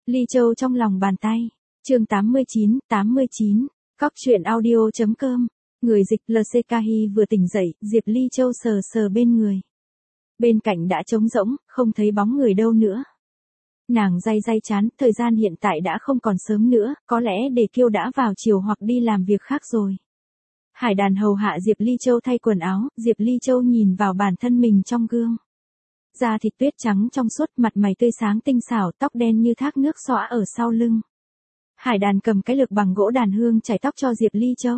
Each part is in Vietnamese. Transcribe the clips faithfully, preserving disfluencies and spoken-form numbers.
Ly Châu trong lòng bàn tay. Chương tám mươi chín, tám mươi chín. Cóc truyện audio.com. Người dịch lờ xê ca Hi vừa tỉnh dậy, Diệp Ly Châu sờ sờ bên người. Bên cạnh đã trống rỗng, không thấy bóng người đâu nữa. Nàng day day chán, thời gian hiện tại đã không còn sớm nữa, có lẽ Đề Kiêu đã vào chiều hoặc đi làm việc khác rồi. Hải Đàn hầu hạ Diệp Ly Châu thay quần áo, Diệp Ly Châu nhìn vào bản thân mình trong gương. Da thịt tuyết trắng trong suốt, mặt mày tươi sáng tinh xảo, tóc đen như thác nước xõa ở sau lưng. Hải Đàn cầm cái lược bằng gỗ đàn hương chải tóc cho Diệp Ly Châu.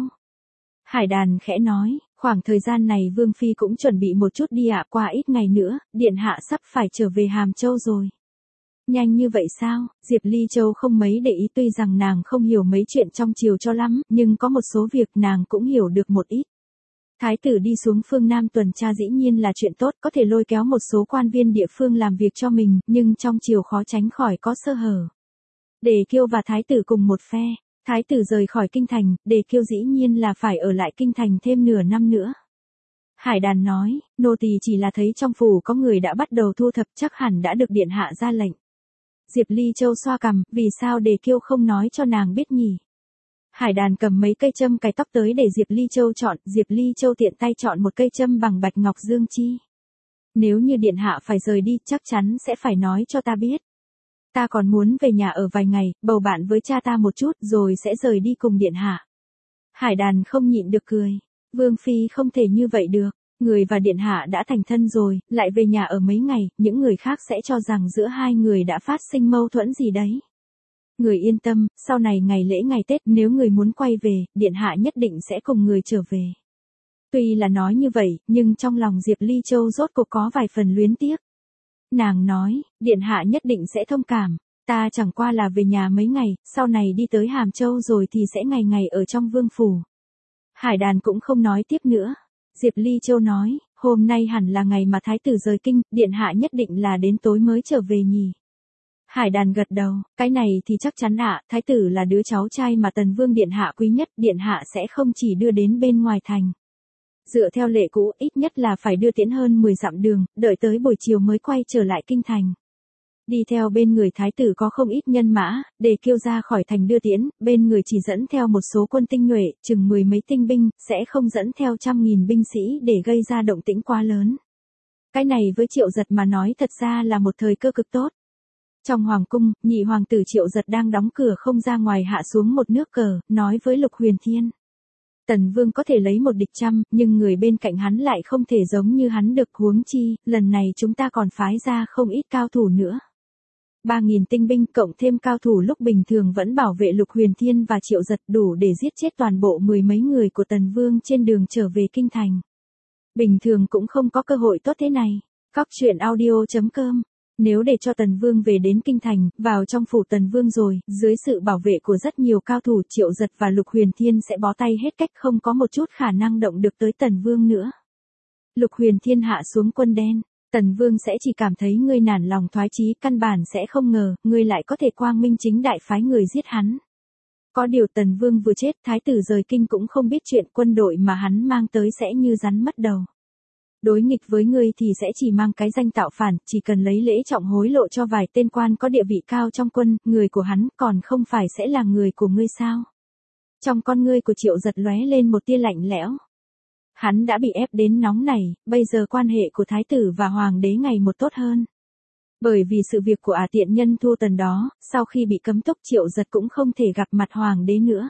Hải Đàn khẽ nói, khoảng thời gian này Vương Phi cũng chuẩn bị một chút đi ạ, qua ít ngày nữa, Điện Hạ sắp phải trở về Hàm Châu rồi. Nhanh như vậy sao? Diệp Ly Châu không mấy để ý, tuy rằng nàng không hiểu mấy chuyện trong triều cho lắm, nhưng có một số việc nàng cũng hiểu được một ít. Thái tử đi xuống phương Nam tuần tra dĩ nhiên là chuyện tốt, có thể lôi kéo một số quan viên địa phương làm việc cho mình, nhưng trong triều khó tránh khỏi có sơ hở. Đề Kiêu và Thái tử cùng một phe, Thái tử rời khỏi kinh thành, Đề Kiêu dĩ nhiên là phải ở lại kinh thành thêm nửa năm nữa. Hải Đàn nói, nô tỳ chỉ là thấy trong phủ có người đã bắt đầu thu thập, chắc hẳn đã được Điện Hạ ra lệnh. Diệp Ly Châu xoa cằm, vì sao Đề Kiêu không nói cho nàng biết nhỉ? Hải Đàn cầm mấy cây châm cài tóc tới để Diệp Ly Châu chọn, Diệp Ly Châu tiện tay chọn một cây châm bằng bạch ngọc dương chi. Nếu như Điện Hạ phải rời đi, chắc chắn sẽ phải nói cho ta biết. Ta còn muốn về nhà ở vài ngày, bầu bạn với cha ta một chút, rồi sẽ rời đi cùng Điện Hạ. Hải Đàn không nhịn được cười. Vương Phi không thể như vậy được. Người và Điện Hạ đã thành thân rồi, lại về nhà ở mấy ngày, những người khác sẽ cho rằng giữa hai người đã phát sinh mâu thuẫn gì đấy. Người yên tâm, sau này ngày lễ ngày Tết, nếu người muốn quay về, Điện Hạ nhất định sẽ cùng người trở về. Tuy là nói như vậy, nhưng trong lòng Diệp Ly Châu rốt cuộc có vài phần luyến tiếc. Nàng nói, Điện Hạ nhất định sẽ thông cảm, ta chẳng qua là về nhà mấy ngày, sau này đi tới Hàm Châu rồi thì sẽ ngày ngày ở trong vương phủ. Hải Đàn cũng không nói tiếp nữa. Diệp Ly Châu nói, hôm nay hẳn là ngày mà Thái tử rời kinh, Điện Hạ nhất định là đến tối mới trở về nhỉ. Hải Đàn gật đầu, cái này thì chắc chắn ạ, Thái tử là đứa cháu trai mà Tần Vương Điện Hạ quý nhất, Điện Hạ sẽ không chỉ đưa đến bên ngoài thành. Dựa theo lệ cũ, ít nhất là phải đưa tiễn hơn mười dặm đường, đợi tới buổi chiều mới quay trở lại kinh thành. Đi theo bên người Thái tử có không ít nhân mã, Đề Kiêu ra khỏi thành đưa tiễn, bên người chỉ dẫn theo một số quân tinh nhuệ, chừng mười mấy tinh binh, sẽ không dẫn theo trăm nghìn binh sĩ để gây ra động tĩnh quá lớn. Cái này với Triệu Giật mà nói thật ra là một thời cơ cực tốt. Trong hoàng cung, nhị hoàng tử Triệu Giật đang đóng cửa không ra ngoài hạ xuống một nước cờ, nói với Lục Huyền Thiên. Tần Vương có thể lấy một địch trăm, nhưng người bên cạnh hắn lại không thể giống như hắn được, huống chi, lần này chúng ta còn phái ra không ít cao thủ nữa. Ba nghìn tinh binh cộng thêm cao thủ lúc bình thường vẫn bảo vệ Lục Huyền Thiên và Triệu Giật, đủ để giết chết toàn bộ mười mấy người của Tần Vương trên đường trở về kinh thành. Bình thường cũng không có cơ hội tốt thế này. Cóc truyện audio.com. Nếu để cho Tần Vương về đến kinh thành, vào trong phủ Tần Vương rồi, dưới sự bảo vệ của rất nhiều cao thủ, Triệu Giật và Lục Huyền Thiên sẽ bó tay hết cách, không có một chút khả năng động được tới Tần Vương nữa. Lục Huyền Thiên hạ xuống quân đen. Tần Vương sẽ chỉ cảm thấy ngươi nản lòng thoái chí, căn bản sẽ không ngờ, ngươi lại có thể quang minh chính đại phái người giết hắn. Có điều Tần Vương vừa chết, Thái tử rời kinh cũng không biết chuyện, quân đội mà hắn mang tới sẽ như rắn mất đầu. Đối nghịch với ngươi thì sẽ chỉ mang cái danh tạo phản, chỉ cần lấy lễ trọng hối lộ cho vài tên quan có địa vị cao trong quân, người của hắn còn không phải sẽ là người của ngươi sao? Trong con ngươi của Triệu Giật lóe lên một tia lạnh lẽo. Hắn đã bị ép đến nóng này, bây giờ quan hệ của Thái tử và Hoàng đế ngày một tốt hơn. Bởi vì sự việc của ả tiện nhân Thu Tần đó, sau khi bị cấm túc, Triệu Giật cũng không thể gặp mặt Hoàng đế nữa.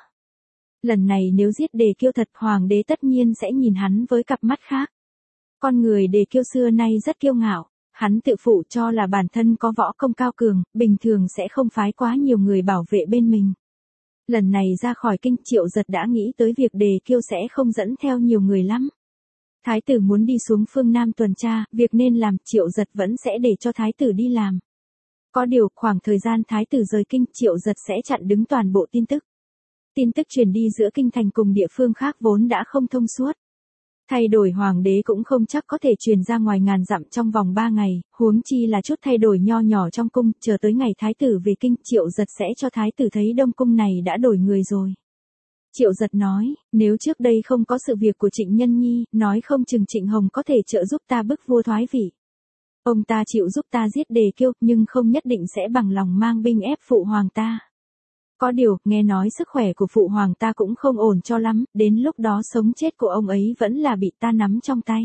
Lần này nếu giết Đề Kiêu thật, Hoàng đế tất nhiên sẽ nhìn hắn với cặp mắt khác. Con người Đề Kiêu xưa nay rất kiêu ngạo, hắn tự phụ cho là bản thân có võ công cao cường, bình thường sẽ không phái quá nhiều người bảo vệ bên mình. Lần này ra khỏi kinh, Triệu Giật đã nghĩ tới việc Đề Kiêu sẽ không dẫn theo nhiều người lắm. Thái tử muốn đi xuống phương Nam tuần tra, việc nên làm, Triệu Giật vẫn sẽ để cho Thái tử đi làm. Có điều, khoảng thời gian Thái tử rời kinh, Triệu Giật sẽ chặn đứng toàn bộ tin tức. Tin tức truyền đi giữa kinh thành cùng địa phương khác vốn đã không thông suốt. Thay đổi hoàng đế cũng không chắc có thể truyền ra ngoài ngàn dặm trong vòng ba ngày, huống chi là chút thay đổi nho nhỏ trong cung, chờ tới ngày Thái tử về kinh, Triệu Giật sẽ cho Thái tử thấy Đông cung này đã đổi người rồi. Triệu Giật nói, nếu trước đây không có sự việc của Trịnh Nhân Nhi, nói không chừng Trịnh Hồng có thể trợ giúp ta bức vua thoái vị. Ông ta chịu giúp ta giết Đề Kiêu, nhưng không nhất định sẽ bằng lòng mang binh ép phụ hoàng ta. Có điều, nghe nói sức khỏe của phụ hoàng ta cũng không ổn cho lắm, đến lúc đó sống chết của ông ấy vẫn là bị ta nắm trong tay.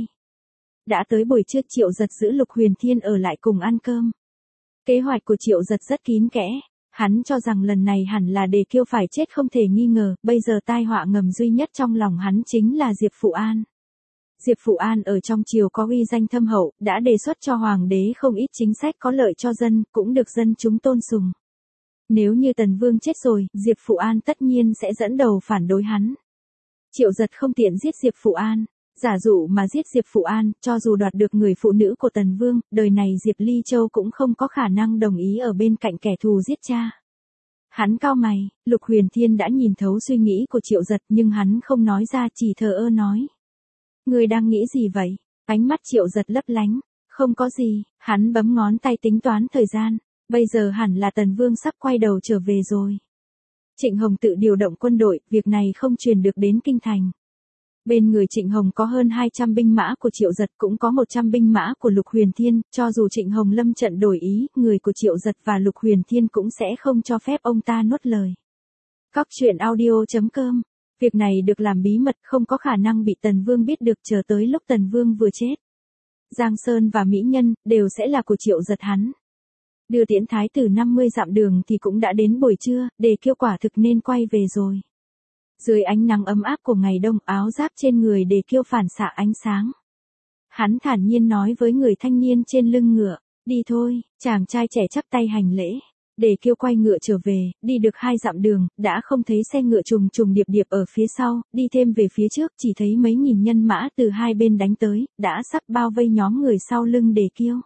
Đã tới buổi trưa, Triệu Giật giữ Lục Huyền Thiên ở lại cùng ăn cơm. Kế hoạch của Triệu Giật rất kín kẽ, hắn cho rằng lần này hẳn là Đề Kiêu phải chết không thể nghi ngờ, bây giờ tai họa ngầm duy nhất trong lòng hắn chính là Diệp Phụ An. Diệp Phụ An ở trong triều có uy danh thâm hậu, đã đề xuất cho hoàng đế không ít chính sách có lợi cho dân, cũng được dân chúng tôn sùng. Nếu như Tần Vương chết rồi, Diệp Phụ An tất nhiên sẽ dẫn đầu phản đối hắn. Triệu Giật không tiện giết Diệp Phụ An. Giả dụ mà giết Diệp Phụ An, cho dù đoạt được người phụ nữ của Tần Vương, đời này Diệp Ly Châu cũng không có khả năng đồng ý ở bên cạnh kẻ thù giết cha. Hắn cau mày, Lục Huyền Thiên đã nhìn thấu suy nghĩ của Triệu Giật nhưng hắn không nói ra, chỉ thờ ơ nói. Ngươi đang nghĩ gì vậy? Ánh mắt Triệu Giật lấp lánh. Không có gì, hắn bấm ngón tay tính toán thời gian. Bây giờ hẳn là Tần Vương sắp quay đầu trở về rồi. Trịnh Hồng tự điều động quân đội, việc này không truyền được đến kinh thành. Bên người Trịnh Hồng có hơn hai trăm binh mã của Triệu Giật, cũng có một trăm binh mã của Lục Huyền Thiên, cho dù Trịnh Hồng lâm trận đổi ý, người của Triệu Giật và Lục Huyền Thiên cũng sẽ không cho phép ông ta nuốt lời. Cóc truyện audio chấm com. Việc này được làm bí mật, không có khả năng bị Tần Vương biết được, chờ tới lúc Tần Vương vừa chết. Giang Sơn và Mỹ Nhân, đều sẽ là của Triệu Giật hắn. Đưa tiễn thái tử năm mươi dặm đường thì cũng đã đến buổi trưa, Đề Kiêu quả thực nên quay về rồi. Dưới ánh nắng ấm áp của ngày đông, áo giáp trên người Đề Kiêu phản xạ ánh sáng. Hắn thản nhiên nói với người thanh niên trên lưng ngựa, đi thôi, chàng trai trẻ chắp tay hành lễ. Đề Kiêu quay ngựa trở về, đi được hai dặm đường, đã không thấy xe ngựa trùng trùng điệp điệp ở phía sau, đi thêm về phía trước chỉ thấy mấy nghìn nhân mã từ hai bên đánh tới, đã sắp bao vây nhóm người sau lưng Đề Kiêu.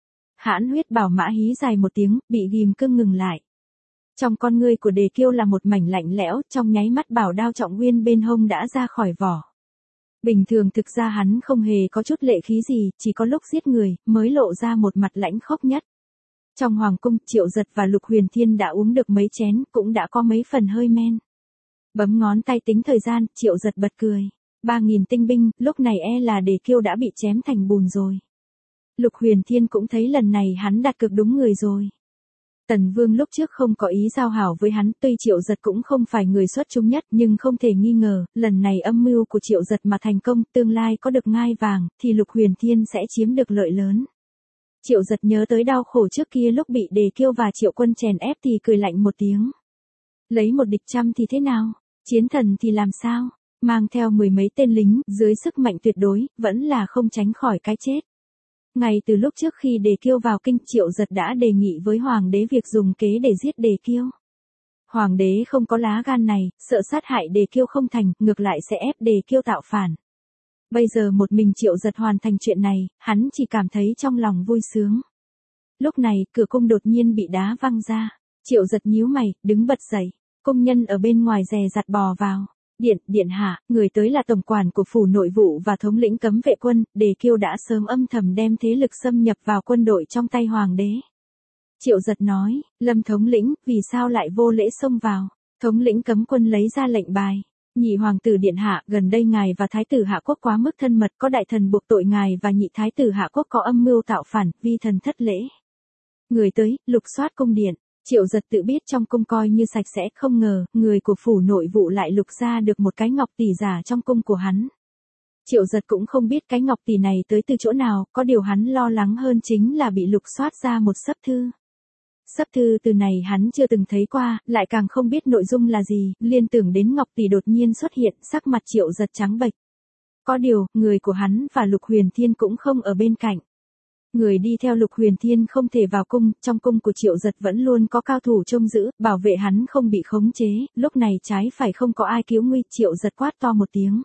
Hãn Huyết Bảo mã hí dài một tiếng, bị ghim cương ngừng lại. Trong con ngươi của Đề Kiêu là một mảnh lạnh lẽo, trong nháy mắt bảo đao trọng nguyên bên hông đã ra khỏi vỏ. Bình thường thực ra hắn không hề có chút lệ khí gì, chỉ có lúc giết người, mới lộ ra một mặt lãnh khốc nhất. Trong hoàng cung, Triệu Giật và Lục Huyền Thiên đã uống được mấy chén, cũng đã có mấy phần hơi men. Bấm ngón tay tính thời gian, Triệu Giật bật cười. Ba nghìn tinh binh, lúc này e là Đề Kiêu đã bị chém thành bùn rồi. Lục Huyền Thiên cũng thấy lần này hắn đặt cược đúng người rồi. Tần Vương lúc trước không có ý giao hảo với hắn, tuy Triệu Giật cũng không phải người xuất chúng nhất, nhưng không thể nghi ngờ, lần này âm mưu của Triệu Giật mà thành công, tương lai có được ngai vàng, thì Lục Huyền Thiên sẽ chiếm được lợi lớn. Triệu Giật nhớ tới đau khổ trước kia lúc bị Đề Kiêu và Triệu Quân chèn ép thì cười lạnh một tiếng. Lấy một địch trăm thì thế nào? Chiến thần thì làm sao? Mang theo mười mấy tên lính, dưới sức mạnh tuyệt đối, vẫn là không tránh khỏi cái chết. Ngay từ lúc trước khi Đề Kiêu vào kinh, Triệu Giật đã đề nghị với Hoàng đế việc dùng kế để giết Đề Kiêu. Hoàng đế không có lá gan này, sợ sát hại Đề Kiêu không thành, ngược lại sẽ ép Đề Kiêu tạo phản. Bây giờ một mình Triệu Giật hoàn thành chuyện này, hắn chỉ cảm thấy trong lòng vui sướng. Lúc này, cửa cung đột nhiên bị đá văng ra. Triệu Giật nhíu mày, đứng bật dậy. Công nhân ở bên ngoài dè dặt bò vào. Điện, điện hạ, người tới là tổng quản của phủ nội vụ và thống lĩnh cấm vệ quân, Đề Kiêu đã sớm âm thầm đem thế lực xâm nhập vào quân đội trong tay hoàng đế. Triệu Giật nói, Lâm thống lĩnh, vì sao lại vô lễ xông vào? Thống lĩnh cấm quân lấy ra lệnh bài. Nhị hoàng tử điện hạ, gần đây ngài và thái tử Hạ Quốc quá mức thân mật, có đại thần buộc tội ngài và nhị thái tử Hạ Quốc có âm mưu tạo phản, vi thần thất lễ. Người tới, lục soát cung điện. Triệu Giật tự biết trong cung coi như sạch sẽ, không ngờ, người của phủ nội vụ lại lục ra được một cái ngọc tỷ giả trong cung của hắn. Triệu Giật cũng không biết cái ngọc tỷ này tới từ chỗ nào, có điều hắn lo lắng hơn chính là bị lục soát ra một sấp thư. Sấp thư từ này hắn chưa từng thấy qua, lại càng không biết nội dung là gì, liên tưởng đến ngọc tỷ đột nhiên xuất hiện, sắc mặt Triệu Giật trắng bệch. Có điều, người của hắn và Lục Huyền Thiên cũng không ở bên cạnh. Người đi theo Lục Huyền Thiên không thể vào cung, trong cung của Triệu Giật vẫn luôn có cao thủ trông giữ, bảo vệ hắn không bị khống chế, lúc này trái phải không có ai cứu nguy, Triệu Giật quát to một tiếng.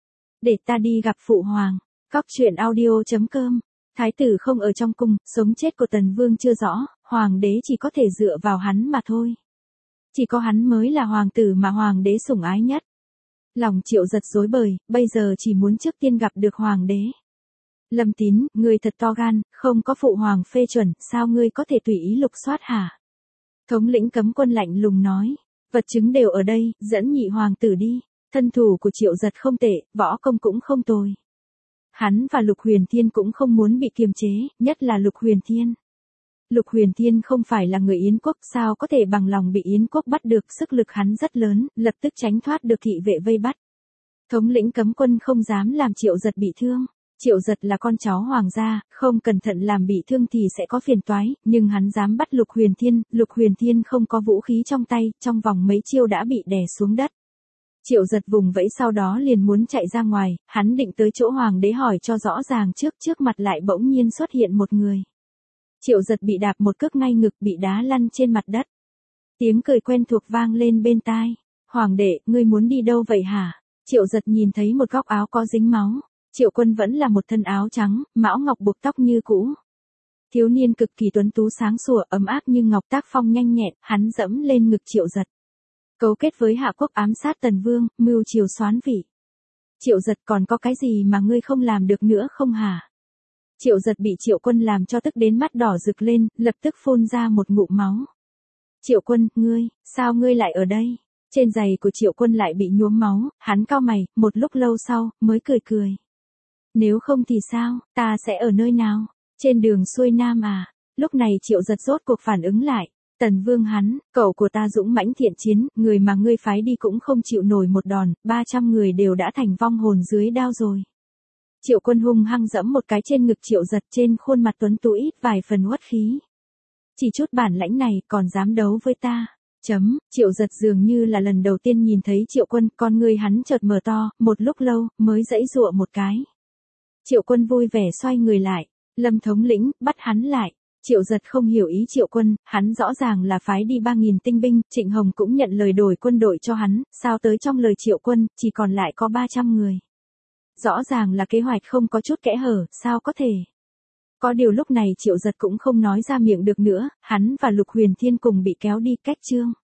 Để ta đi gặp phụ hoàng. Cóc truyện audio chấm com. Thái tử không ở trong cung, sống chết của Tần Vương chưa rõ, hoàng đế chỉ có thể dựa vào hắn mà thôi. Chỉ có hắn mới là hoàng tử mà hoàng đế sủng ái nhất. Lòng Triệu Giật rối bời, bây giờ chỉ muốn trước tiên gặp được hoàng đế. Lâm Tín, ngươi thật to gan, không có phụ hoàng phê chuẩn, sao ngươi có thể tùy ý lục soát hả? Thống lĩnh cấm quân lạnh lùng nói, vật chứng đều ở đây, dẫn nhị hoàng tử đi. Thân thủ của Triệu Giật không tệ, võ công cũng không tồi. Hắn và Lục Huyền Thiên cũng không muốn bị kiềm chế, nhất là Lục Huyền Thiên. Lục Huyền Thiên không phải là người Yến quốc, sao có thể bằng lòng bị Yến quốc bắt được, sức lực hắn rất lớn, lập tức tránh thoát được thị vệ vây bắt. Thống lĩnh cấm quân không dám làm Triệu Giật bị thương. Triệu Giật là con cháu hoàng gia, không cẩn thận làm bị thương thì sẽ có phiền toái, nhưng hắn dám bắt Lục Huyền Thiên, Lục Huyền Thiên không có vũ khí trong tay, trong vòng mấy chiêu đã bị đè xuống đất. Triệu Giật vùng vẫy sau đó liền muốn chạy ra ngoài, hắn định tới chỗ hoàng đế hỏi cho rõ ràng trước, trước mặt lại bỗng nhiên xuất hiện một người. Triệu Giật bị đạp một cước ngay ngực, bị đá lăn trên mặt đất. Tiếng cười quen thuộc vang lên bên tai. Hoàng đệ, ngươi muốn đi đâu vậy hả? Triệu Giật nhìn thấy một góc áo có dính máu. Triệu Quân vẫn là một thân áo trắng, mão ngọc buộc tóc như cũ. Thiếu niên cực kỳ tuấn tú sáng sủa, ấm áp như ngọc, tác phong nhanh nhẹn, hắn dẫm lên ngực Triệu Giật. Cấu kết với Hạ Quốc ám sát Tần Vương, mưu triều soán vị. Triệu Giật, còn có cái gì mà ngươi không làm được nữa không hả? Triệu Giật bị Triệu Quân làm cho tức đến mắt đỏ rực lên, lập tức phun ra một ngụm máu. Triệu Quân, ngươi, sao ngươi lại ở đây? Trên giày của Triệu Quân lại bị nhuốm máu, hắn cau mày, một lúc lâu sau, mới cười cười. Nếu không thì sao, ta sẽ ở nơi nào? Trên đường xuôi nam à? Lúc này Triệu Giật rốt cuộc phản ứng lại. Tần Vương hắn, cậu của ta dũng mãnh thiện chiến, người mà ngươi phái đi cũng không chịu nổi một đòn, ba trăm người đều đã thành vong hồn dưới đao rồi. Triệu Quân hung hăng giẫm một cái trên ngực Triệu Giật, trên khuôn mặt tuấn tú ít vài phần uất khí. Chỉ chút bản lãnh này còn dám đấu với ta. Chấm, Triệu Giật dường như là lần đầu tiên nhìn thấy Triệu Quân, con người hắn chợt mở to, một lúc lâu, mới giãy giụa một cái. Triệu Quân vui vẻ xoay người lại. Lâm thống lĩnh, bắt hắn lại. Triệu Giật không hiểu ý Triệu Quân, hắn rõ ràng là phái đi ba nghìn tinh binh, Trịnh Hồng cũng nhận lời đổi quân đội cho hắn, sao tới trong lời Triệu Quân, chỉ còn lại có ba trăm người. Rõ ràng là kế hoạch không có chút kẽ hở, sao có thể. Có điều lúc này Triệu Giật cũng không nói ra miệng được nữa, hắn và Lục Huyền Thiên cùng bị kéo đi cách chương.